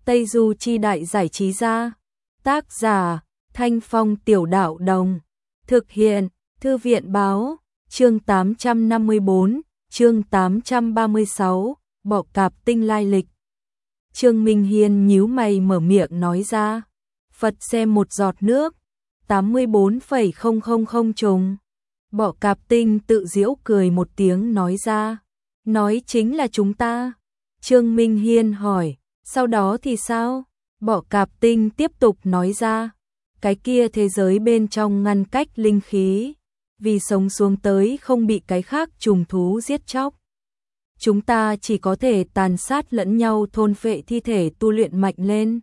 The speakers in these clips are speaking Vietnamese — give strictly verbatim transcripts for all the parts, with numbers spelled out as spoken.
Tây Du Chi Đại Giải Trí Gia. Tác giả Thanh Phong Tiểu Đạo Đồng. Thực hiện Thư viện Báo. Chương tám trăm năm mươi bốn, chương tám trăm ba mươi sáu, Bọ Cạp Tinh lai lịch. Trương Minh Hiên nhíu mày mở miệng nói ra. Phật xem một giọt nước, tám mươi bốn phẩy không không không trùng. Bọ Cạp Tinh tự giễu cười một tiếng nói ra. Nói chính là chúng ta. Trương Minh Hiên hỏi, sau đó thì sao? Bọ Cạp Tinh tiếp tục nói ra. Cái kia thế giới bên trong ngăn cách linh khí, vì sống xuống tới không bị cái khác trùng thú giết chóc. Chúng ta chỉ có thể tàn sát lẫn nhau thôn phệ thi thể tu luyện mạnh lên.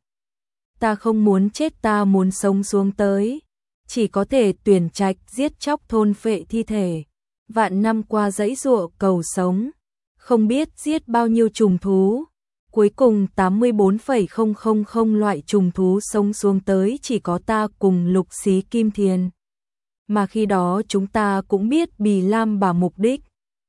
Ta không muốn chết, ta muốn sống xuống tới. Chỉ có thể tuyển trạch giết chóc thôn phệ thi thể. Vạn năm qua dãy dụa cầu sống. Không biết giết bao nhiêu trùng thú. Cuối cùng tám mươi bốn phẩy không không không loại trùng thú sống xuống tới chỉ có ta cùng Lục Xí Kim Thiền. Mà khi đó chúng ta cũng biết Bì Lam Bà mục đích.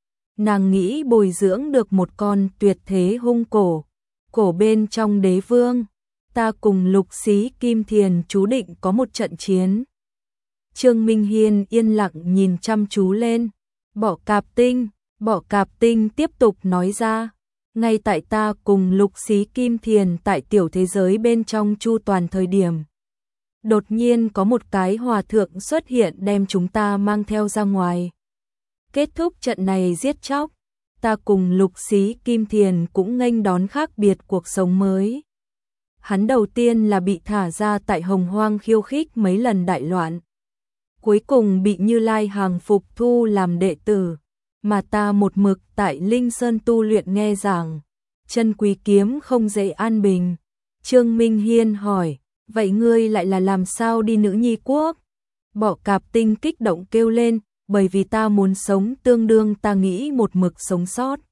Nàng nghĩ bồi dưỡng được một con tuyệt thế hung cổ. Cổ bên trong đế vương. Ta cùng Lục Xí Kim Thiền chú định có một trận chiến. Trương Minh Hiên yên lặng nhìn chăm chú lên. Bọ Cạp Tinh, Bọ Cạp Tinh tiếp tục nói ra. Ngay tại ta cùng Lục Xí Kim Thiền tại tiểu thế giới bên trong chu toàn thời điểm. Đột nhiên có một cái hòa thượng xuất hiện đem chúng ta mang theo ra ngoài. Kết thúc trận này giết chóc, ta cùng Lục Xí Kim Thiền cũng nghênh đón khác biệt cuộc sống mới. Hắn đầu tiên là bị thả ra tại Hồng Hoang khiêu khích mấy lần đại loạn. Cuối cùng bị Như Lai hàng phục thu làm đệ tử. Mà ta một mực tại Linh Sơn tu luyện nghe giảng. Chân quý kiếm không dễ an bình. Trương Minh Hiên hỏi, vậy ngươi lại là làm sao đi Nữ Nhi Quốc? Bọ Cạp Tinh kích động kêu lên, bởi vì ta muốn sống tương đương ta nghĩ một mực sống sót.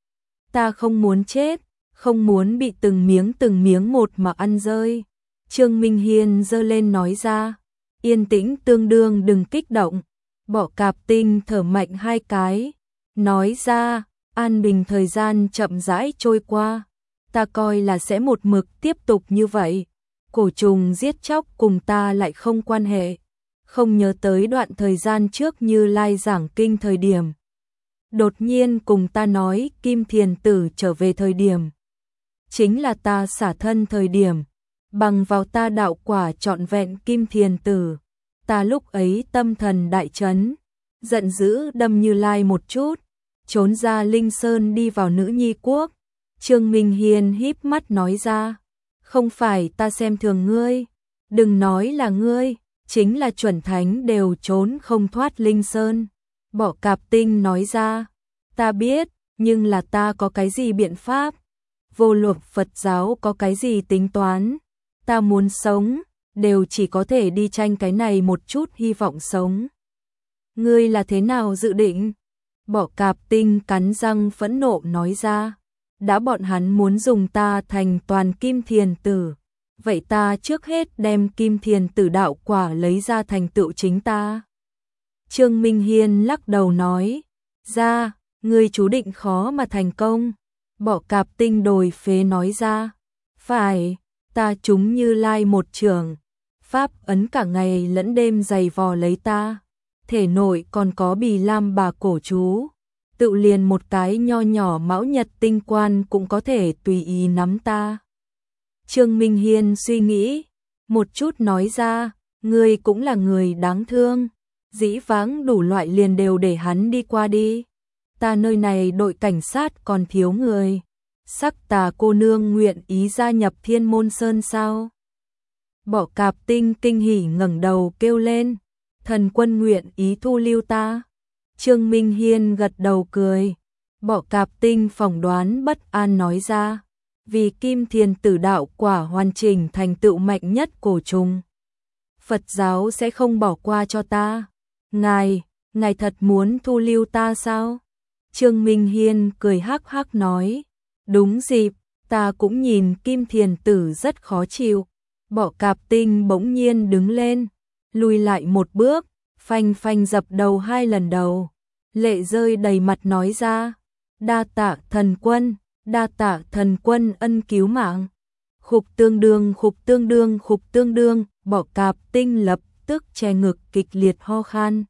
Ta không muốn chết, không muốn bị từng miếng từng miếng một mà ăn rơi. Trương Minh Hiên giơ lên nói ra, yên tĩnh tương đương đừng kích động. Bọ Cạp Tinh thở mạnh hai cái, nói ra, an bình thời gian chậm rãi trôi qua. Ta coi là sẽ một mực tiếp tục như vậy. Cổ trùng giết chóc cùng ta lại không quan hệ. Không nhớ tới đoạn thời gian trước Như Lai giảng kinh thời điểm. Đột nhiên cùng ta nói Kim Thiền Tử trở về thời điểm. Chính là ta xả thân thời điểm. Bằng vào ta đạo quả trọn vẹn Kim Thiền Tử. Ta lúc ấy tâm thần đại chấn. Giận dữ đâm Như Lai một chút. Trốn ra Linh Sơn đi vào Nữ Nhi Quốc. Trương Minh Hiên híp mắt nói ra. Không phải ta xem thường ngươi. Đừng nói là ngươi. Chính là chuẩn thánh đều trốn không thoát Linh Sơn. Bọ Cạp Tinh nói ra. Ta biết, nhưng là ta có cái gì biện pháp? Vô luận Phật giáo có cái gì tính toán? Ta muốn sống, đều chỉ có thể đi tranh cái này một chút hy vọng sống. Ngươi là thế nào dự định? Bọ Cạp Tinh cắn răng phẫn nộ nói ra. Đã bọn hắn muốn dùng ta thành toàn Kim Thiền Tử. Vậy ta trước hết đem Kim Thiền Tử đạo quả lấy ra thành tựu chính ta. Trương Minh Hiên lắc đầu nói. Ra, ngươi chú định khó mà thành công. Bọ Cạp Tinh đồi phế nói ra. Phải, ta chúng Như Lai một trường. Pháp ấn cả ngày lẫn đêm giày vò lấy ta. Thể nội còn có Bì Lam Bà cổ chú. Tự liền một cái nho nhỏ Mão Nhật tinh quan cũng có thể tùy ý nắm ta. Trương Minh Hiên suy nghĩ, một chút nói ra, ngươi cũng là người đáng thương. Dĩ vãng đủ loại liền đều để hắn đi qua đi. Ta nơi này đội cảnh sát còn thiếu người. Sắc Tà cô nương nguyện ý gia nhập Thiên Môn Sơn sao? Bọ Cạp Tinh kinh hỉ ngẩng đầu kêu lên. Thần quân nguyện ý thu lưu ta. Trương Minh Hiên gật đầu cười. Bọ Cạp Tinh phỏng đoán bất an nói ra. Vì Kim Thiền Tử đạo quả hoàn chỉnh thành tựu mạnh nhất cổ trùng. Phật giáo sẽ không bỏ qua cho ta. Ngài, ngài thật muốn thu lưu ta sao? Trương Minh Hiên cười hắc hắc nói. Đúng dịp, ta cũng nhìn Kim Thiền Tử rất khó chịu. Bọ Cạp Tinh bỗng nhiên đứng lên, lùi lại một bước, phanh phanh dập đầu hai lần đầu. Lệ rơi đầy mặt nói ra. Đa tạ thần quân. Đa tạ thần quân ân cứu mạng. Khục tương đương, khục tương đương, khục tương đương, Bọ Cạp Tinh lập tức che ngực kịch liệt ho khan.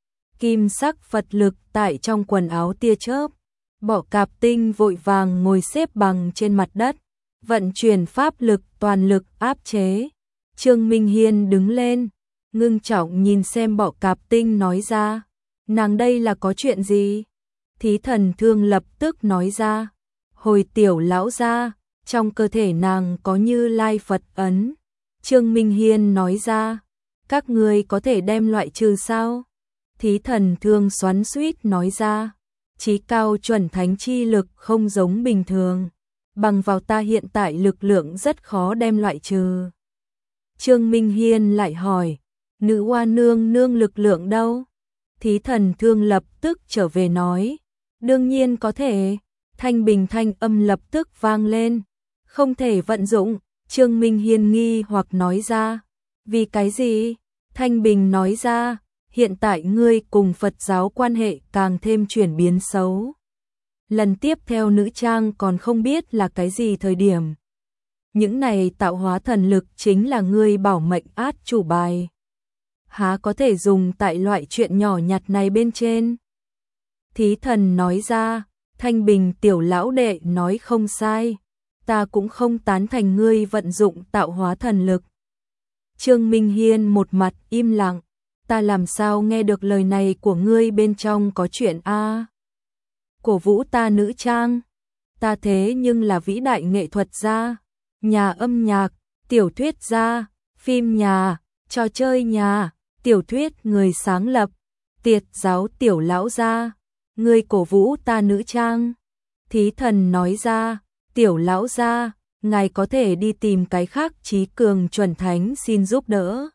Kim sắc Phật lực tại trong quần áo tia chớp. Bọ Cạp Tinh vội vàng ngồi xếp bằng trên mặt đất, vận chuyển pháp lực toàn lực áp chế. Trương Minh Hiên đứng lên, ngưng trọng nhìn xem Bọ Cạp Tinh nói ra, nàng đây là có chuyện gì? Thí Thần Thương lập tức nói ra, hồi tiểu lão gia, trong cơ thể nàng có Như Lai Phật ấn. Trương Minh Hiên nói ra, các ngươi có thể đem loại trừ sao? Thí Thần Thương xoắn xuýt nói ra, chí cao chuẩn thánh chi lực không giống bình thường, bằng vào ta hiện tại lực lượng rất khó đem loại trừ. Trương Minh Hiên lại hỏi, nữ hoa nương nương lực lượng đâu? Thí Thần Thương lập tức trở về nói, đương nhiên có thể. Thanh bình thanh âm lập tức vang lên, không thể vận dụng. Trương Minh Hiên nghi hoặc nói ra, vì cái gì? Thanh bình nói ra, hiện tại ngươi cùng Phật giáo quan hệ càng thêm chuyển biến xấu. Lần tiếp theo nữ trang còn không biết là cái gì thời điểm. Những này tạo hóa thần lực chính là ngươi bảo mệnh át chủ bài. Há có thể dùng tại loại chuyện nhỏ nhặt này bên trên? Thí Thần nói ra, Thanh bình tiểu lão đệ nói không sai, ta cũng không tán thành ngươi vận dụng tạo hóa thần lực. Trương Minh Hiên một mặt im lặng, ta làm sao nghe được lời này của ngươi bên trong có chuyện a? Cổ vũ ta nữ trang, ta thế nhưng là vĩ đại nghệ thuật gia, nhà âm nhạc, tiểu thuyết gia, phim nhà, trò chơi nhà, tiểu thuyết người sáng lập, tiệt giáo tiểu lão gia, ngươi cổ vũ ta nữ trang. Thí Thần nói ra, tiểu lão gia, ngài có thể đi tìm cái khác trí cường chuẩn thánh xin giúp đỡ.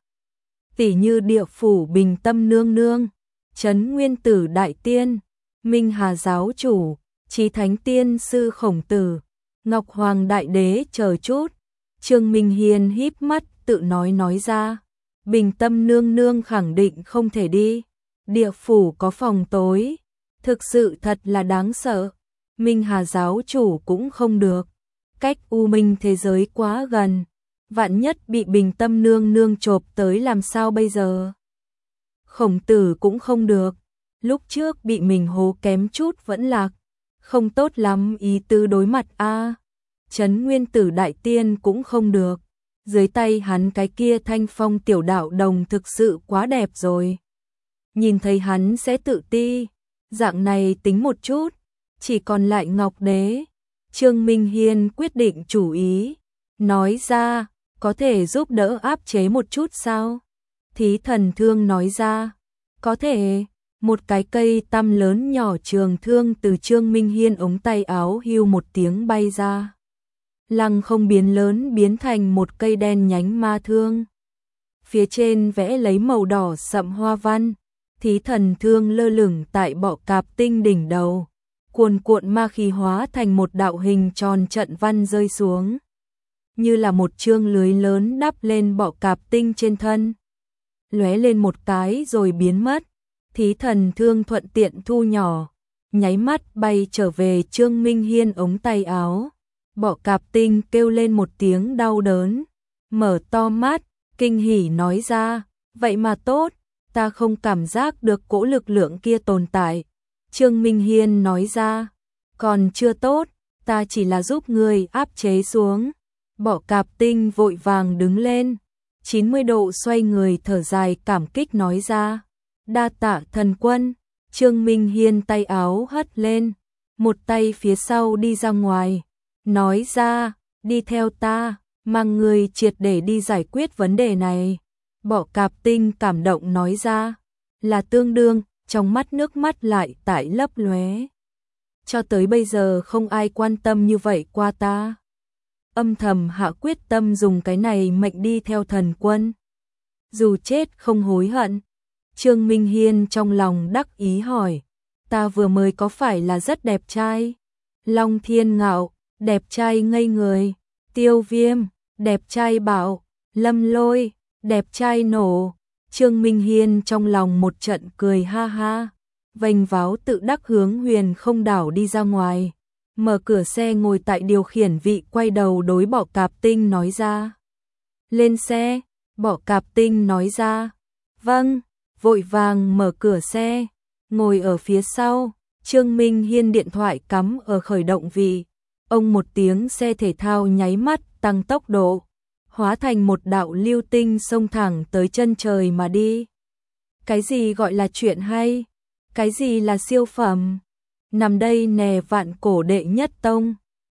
Tỷ như Địa Phủ Bình Tâm nương nương, Trấn Nguyên Tử đại tiên, Minh Hà giáo chủ, Chí Thánh tiên sư Khổng Tử, Ngọc Hoàng đại đế chờ chút. Trương Minh Hiên híp mắt tự nói nói ra, Bình Tâm nương nương khẳng định không thể đi. Địa phủ có phòng tối, thực sự thật là đáng sợ. Minh Hà giáo chủ cũng không được, cách u minh thế giới quá gần, vạn nhất bị Bình Tâm nương nương chộp tới làm sao bây giờ? Khổng Tử cũng không được, lúc trước bị mình hố kém chút vẫn lạc, không tốt lắm ý tứ đối mặt a. Trấn Nguyên Tử đại tiên cũng không được, dưới tay hắn cái kia Thanh Phong tiểu đạo đồng thực sự quá đẹp rồi. Nhìn thấy hắn sẽ tự ti, dạng này tính một chút, chỉ còn lại Ngọc Đế. Trương Minh Hiên quyết định chủ ý, nói ra, có thể giúp đỡ áp chế một chút sao? Thí Thần Thương nói ra, có thể. Một cái cây tăm lớn nhỏ trường thương từ Trương Minh Hiên ống tay áo hưu một tiếng bay ra. Lăng không biến lớn biến thành một cây đen nhánh ma thương. Phía trên vẽ lấy màu đỏ sậm hoa văn, Thí Thần Thương lơ lửng tại Bọ Cạp Tinh đỉnh đầu. Cuồn cuộn ma khí hóa thành một đạo hình tròn trận văn rơi xuống, như là một chương lưới lớn đắp lên Bọ Cạp Tinh trên thân. Lóe lên một cái rồi biến mất. Thí Thần Thương thuận tiện thu nhỏ, nháy mắt bay trở về Trương Minh Hiên ống tay áo. Bọ Cạp Tinh kêu lên một tiếng đau đớn, mở to mắt, kinh hỉ nói ra, vậy mà tốt, ta không cảm giác được cỗ lực lượng kia tồn tại. Trương Minh Hiên nói ra, còn chưa tốt, ta chỉ là giúp người áp chế xuống. Bọ Cạp Tinh vội vàng đứng lên, chín mươi độ xoay người thở dài cảm kích nói ra, đa tạ thần quân. Trương Minh Hiên tay áo hất lên, một tay phía sau đi ra ngoài, nói ra, đi theo ta, mang người triệt để đi giải quyết vấn đề này. Bọ Cạp Tinh cảm động nói ra, là tương đương, trong mắt nước mắt lại tại lấp lóe. Cho tới bây giờ không ai quan tâm như vậy qua ta. Âm thầm hạ quyết tâm dùng cái này mệnh đi theo thần quân. Dù chết không hối hận. Trương Minh Hiên trong lòng đắc ý hỏi, ta vừa mới có phải là rất đẹp trai? Long Thiên Ngạo, đẹp trai ngây người. Tiêu Viêm, đẹp trai bảo. Lâm Lôi, đẹp trai nổ. Trương Minh Hiên trong lòng một trận cười ha ha, vênh váo tự đắc hướng Huyền Không đảo đi ra ngoài. mở cửa xe ngồi tại điều khiển vị quay đầu đối Bỏ Cạp Tinh nói ra. Lên xe, Bỏ Cạp Tinh nói ra. Vâng, vội vàng mở cửa xe, ngồi ở phía sau, Trương Minh Hiên điện thoại cắm ở khởi động vị. Ông một tiếng xe thể thao nháy mắt tăng tốc độ, hóa thành một đạo lưu tinh xông thẳng tới chân trời mà đi. Cái gì gọi là chuyện hay? Cái gì là siêu phẩm? Nằm đây nè vạn cổ đệ nhất tông.